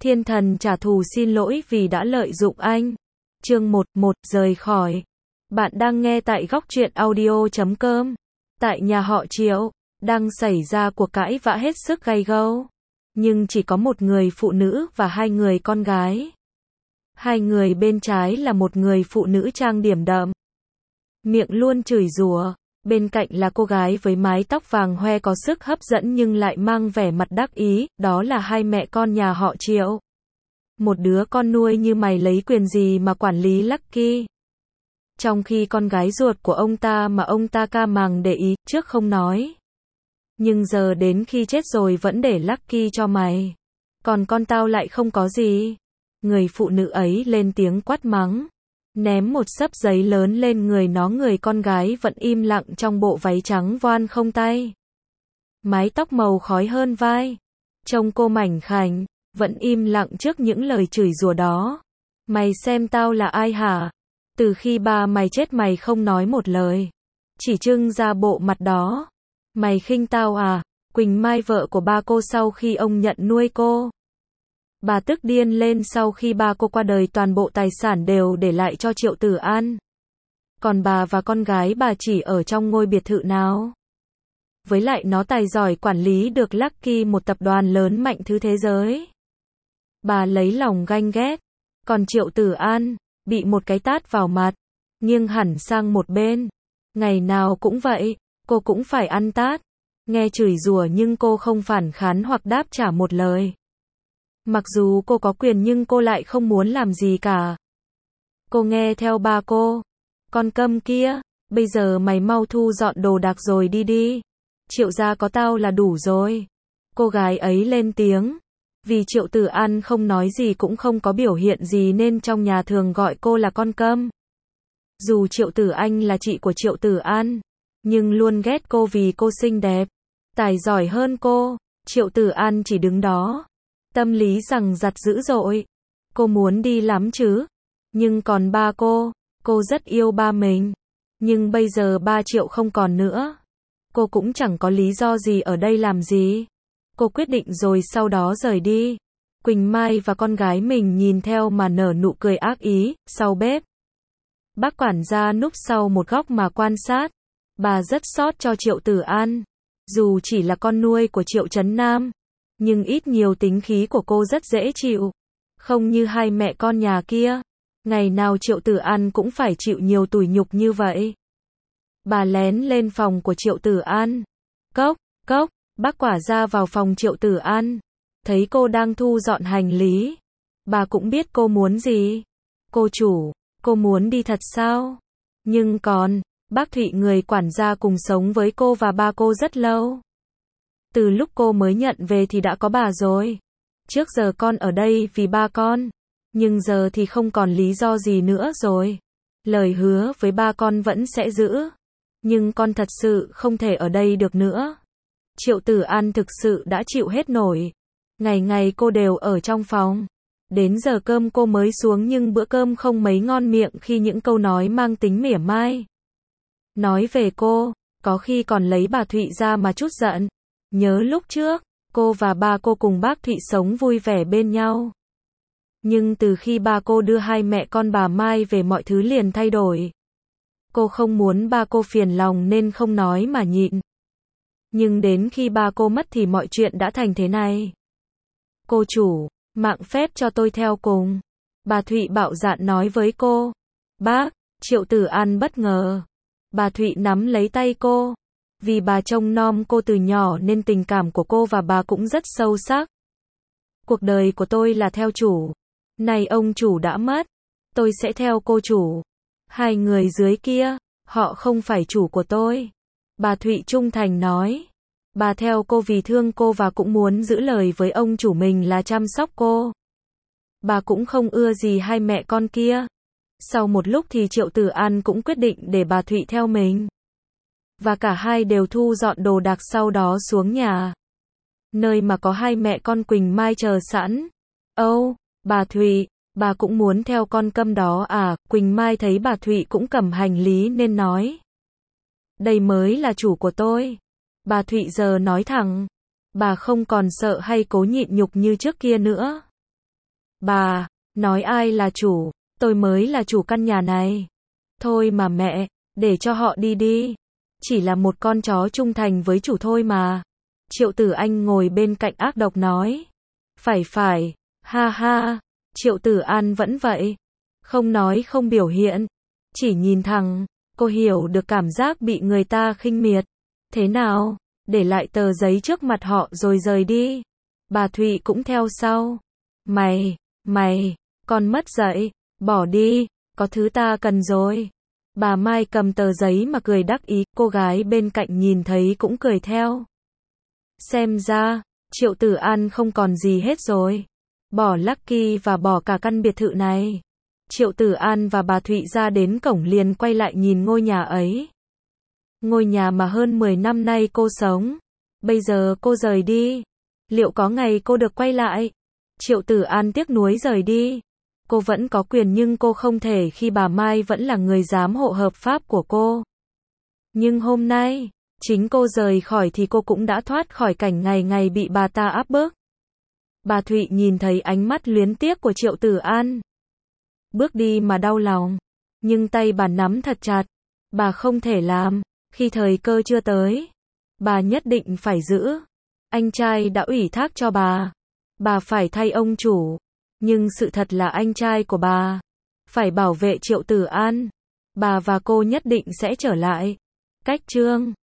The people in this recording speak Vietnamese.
Thiên thần trả thù xin lỗi vì đã lợi dụng anh. Chương 11 rời khỏi. Bạn đang nghe tại góc truyện audio.com. Tại nhà họ Triệu, đang xảy ra cuộc cãi vã hết sức gay gẫu. Nhưng chỉ có một người phụ nữ và hai người con gái. Hai người bên trái là một người phụ nữ trang điểm đậm, miệng luôn chửi rủa. Bên cạnh là cô gái với mái tóc vàng hoe có sức hấp dẫn nhưng lại mang vẻ mặt đắc ý, đó là hai mẹ con nhà họ Triệu. Một đứa con nuôi như mày lấy quyền gì mà quản lý Lucky. Trong khi con gái ruột của ông ta mà ông ta ca màng để ý, trước không nói. Nhưng giờ đến khi chết rồi vẫn để Lucky cho mày. Còn con tao lại không có gì. Người phụ nữ ấy lên tiếng quát mắng. Ném một xấp giấy lớn lên người nó, người con gái vẫn im lặng trong bộ váy trắng voan không tay. Mái tóc màu khói hơn vai. Trông cô mảnh khảnh, vẫn im lặng trước những lời chửi rủa đó. Mày xem tao là ai hả? Từ khi ba mày chết mày không nói một lời. Chỉ trưng ra bộ mặt đó. Mày khinh tao à? Quỳnh Mai vợ của ba cô sau khi ông nhận nuôi cô. Bà tức điên lên sau khi ba cô qua đời, toàn bộ tài sản đều để lại cho Triệu Tử An. Còn bà và con gái bà chỉ ở trong ngôi biệt thự nào. Với lại nó tài giỏi quản lý được Lucky, một tập đoàn lớn mạnh thứ thế giới. Bà lấy lòng ganh ghét. Còn Triệu Tử An, bị một cái tát vào mặt, nghiêng hẳn sang một bên. Ngày nào cũng vậy, cô cũng phải ăn tát. Nghe chửi rủa nhưng cô không phản kháng hoặc đáp trả một lời. Mặc dù cô có quyền nhưng cô lại không muốn làm gì cả. Cô nghe theo ba cô. Con câm kia, bây giờ mày mau thu dọn đồ đạc rồi đi đi. Triệu gia có tao là đủ rồi. Cô gái ấy lên tiếng. Vì Triệu Tử An không nói gì cũng không có biểu hiện gì nên trong nhà thường gọi cô là con câm. Dù Triệu Tử Anh là chị của Triệu Tử An, nhưng luôn ghét cô vì cô xinh đẹp, tài giỏi hơn cô. Triệu Tử An chỉ đứng đó. Tâm lý rằng giặt dữ dội. Cô muốn đi lắm chứ. Nhưng còn ba cô rất yêu ba mình. Nhưng bây giờ ba Triệu không còn nữa. Cô cũng chẳng có lý do gì ở đây làm gì. Cô quyết định rồi sau đó rời đi. Quỳnh Mai và con gái mình nhìn theo mà nở nụ cười ác ý. Sau bếp, bác quản gia núp sau một góc mà quan sát. Bà rất xót cho Triệu Tử An. Dù chỉ là con nuôi của Triệu Trấn Nam, nhưng ít nhiều tính khí của cô rất dễ chịu. Không như hai mẹ con nhà kia. Ngày nào Triệu Tử An cũng phải chịu nhiều tủi nhục như vậy. Bà lén lên phòng của Triệu Tử An. Cốc, cốc, bác quản gia vào phòng Triệu Tử An. Thấy cô đang thu dọn hành lý. Bà cũng biết cô muốn gì. Cô chủ, cô muốn đi thật sao? Nhưng còn, bác Thụy người quản gia cùng sống với cô và ba cô rất lâu. Từ lúc cô mới nhận về thì đã có bà rồi. Trước giờ con ở đây vì ba con. Nhưng giờ thì không còn lý do gì nữa rồi. Lời hứa với ba con vẫn sẽ giữ. Nhưng con thật sự không thể ở đây được nữa. Triệu Tử An thực sự đã chịu hết nổi. Ngày ngày cô đều ở trong phòng. Đến giờ cơm cô mới xuống nhưng bữa cơm không mấy ngon miệng khi những câu nói mang tính mỉa mai. Nói về cô, có khi còn lấy bà Thụy ra mà trút giận. Nhớ lúc trước, cô và ba cô cùng bác Thụy sống vui vẻ bên nhau. Nhưng từ khi ba cô đưa hai mẹ con bà Mai về mọi thứ liền thay đổi. Cô không muốn ba cô phiền lòng nên không nói mà nhịn. Nhưng đến khi ba cô mất thì mọi chuyện đã thành thế này. Cô chủ, mạng phép cho tôi theo cùng. Bà Thụy bạo dạn nói với cô. Bác, Triệu Tử An bất ngờ. Bà Thụy nắm lấy tay cô. Vì bà trông nom cô từ nhỏ nên tình cảm của cô và bà cũng rất sâu sắc. Cuộc đời của tôi là theo chủ. Này ông chủ đã mất. Tôi sẽ theo cô chủ. Hai người dưới kia, họ không phải chủ của tôi. Bà Thụy trung thành nói. Bà theo cô vì thương cô và cũng muốn giữ lời với ông chủ mình là chăm sóc cô. Bà cũng không ưa gì hai mẹ con kia. Sau một lúc thì Triệu Tử An cũng quyết định để bà Thụy theo mình. Và cả hai đều thu dọn đồ đạc sau đó xuống nhà. Nơi mà có hai mẹ con Quỳnh Mai chờ sẵn. Âu, bà Thụy, bà cũng muốn theo con câm đó à? Quỳnh Mai thấy bà Thụy cũng cầm hành lý nên nói. Đây mới là chủ của tôi. Bà Thụy giờ nói thẳng. Bà không còn sợ hay cố nhịn nhục như trước kia nữa. Bà, nói ai là chủ, tôi mới là chủ căn nhà này. Thôi mà mẹ, để cho họ đi đi. Chỉ là một con chó trung thành với chủ thôi mà. Triệu Tử Anh ngồi bên cạnh ác độc nói. Phải, ha ha. Triệu Tử An vẫn vậy. Không nói không biểu hiện. Chỉ nhìn thẳng, cô hiểu được cảm giác bị người ta khinh miệt. Thế nào, để lại tờ giấy trước mặt họ rồi rời đi. Bà Thụy cũng theo sau. Mày, con mất dạy, bỏ đi, có thứ ta cần rồi. Bà Mai cầm tờ giấy mà cười đắc ý, cô gái bên cạnh nhìn thấy cũng cười theo. Xem ra, Triệu Tử An không còn gì hết rồi. Bỏ Lucky và bỏ cả căn biệt thự này. Triệu Tử An và bà Thụy ra đến cổng liền quay lại nhìn ngôi nhà ấy. Ngôi nhà mà hơn 10 năm nay cô sống. Bây giờ cô rời đi. Liệu có ngày cô được quay lại? Triệu Tử An tiếc nuối rời đi. Cô vẫn có quyền nhưng cô không thể khi bà Mai vẫn là người giám hộ hợp pháp của cô. Nhưng hôm nay, chính cô rời khỏi thì cô cũng đã thoát khỏi cảnh ngày ngày bị bà ta áp bức. Bà Thụy nhìn thấy ánh mắt luyến tiếc của Triệu Tử An. Bước đi mà đau lòng. Nhưng tay bà nắm thật chặt. Bà không thể làm. Khi thời cơ chưa tới, bà nhất định phải giữ. Anh trai đã ủy thác cho bà. Bà phải thay ông chủ. Nhưng sự thật là anh trai của bà phải bảo vệ Triệu Tử An. Bà và cô nhất định sẽ trở lại. Cách chương